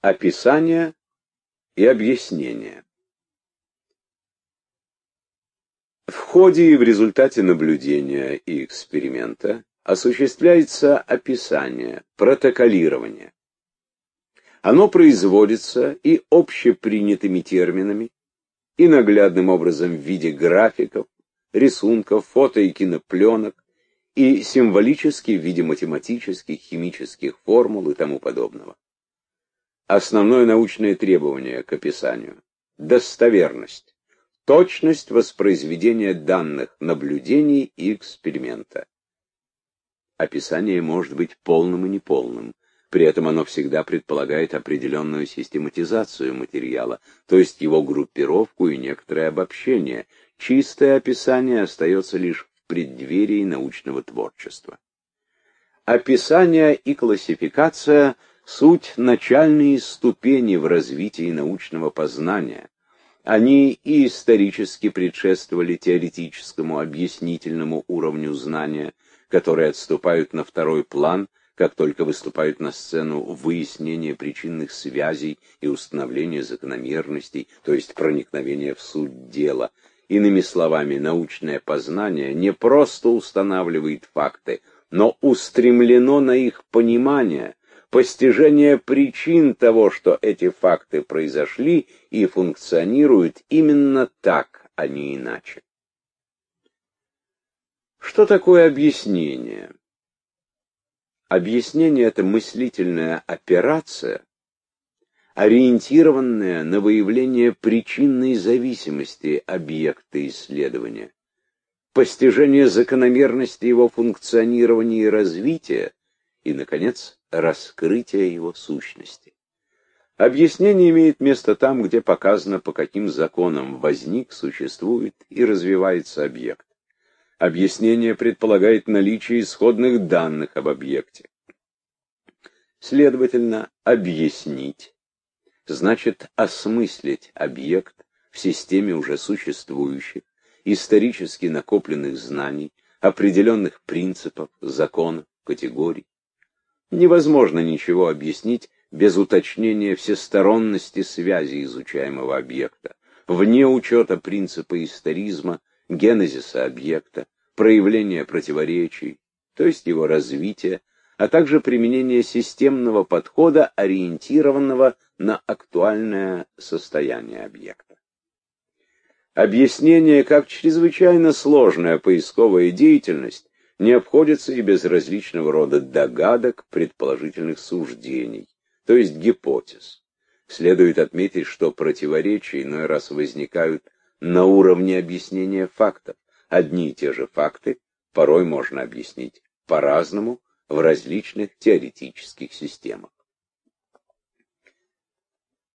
Описание и объяснение. В ходе и в результате наблюдения и эксперимента осуществляется описание, протоколирование. Оно производится и общепринятыми терминами, и наглядным образом в виде графиков, рисунков, фото- и кинопленок, и символически в виде математических, химических формул и тому подобного. Основное научное требование к описанию – достоверность, точность воспроизведения данных наблюдений и эксперимента. Описание может быть полным и неполным, при этом оно всегда предполагает определенную систематизацию материала, то есть его группировку и некоторое обобщение. Чистое описание остается лишь в преддверии научного творчества. Описание и классификация – суть начальные ступени в развитии научного познания. Они и исторически предшествовали теоретическому объяснительному уровню знания, которые отступают на второй план, как только выступают на сцену выяснения причинных связей и установления закономерностей, то есть проникновения в суть дела. Иными словами, научное познание не просто устанавливает факты, но устремлено на их понимание, постижение причин того, что эти факты произошли и функционируют именно так, а не иначе. Что такое объяснение? Объяснение – это мыслительная операция, ориентированная на выявление причинной зависимости объекта исследования, постижение закономерности его функционирования и развития и, наконец, раскрытие его сущности. Объяснение имеет место там, где показано, по каким законам возник, существует и развивается объект. Объяснение предполагает наличие исходных данных об объекте. Следовательно, объяснить значит осмыслить объект в системе уже существующих, исторически накопленных знаний, определенных принципов, законов, категорий. Невозможно ничего объяснить без уточнения всесторонности связи изучаемого объекта, вне учета принципа историзма, генезиса объекта, проявления противоречий, то есть его развития, а также применения системного подхода, ориентированного на актуальное состояние объекта. Объяснение, как чрезвычайно сложная поисковая деятельность, не обходится и без различного рода догадок, предположительных суждений, то есть гипотез. Следует отметить, что противоречия иной раз возникают на уровне объяснения фактов. Одни и те же факты порой можно объяснить по-разному в различных теоретических системах.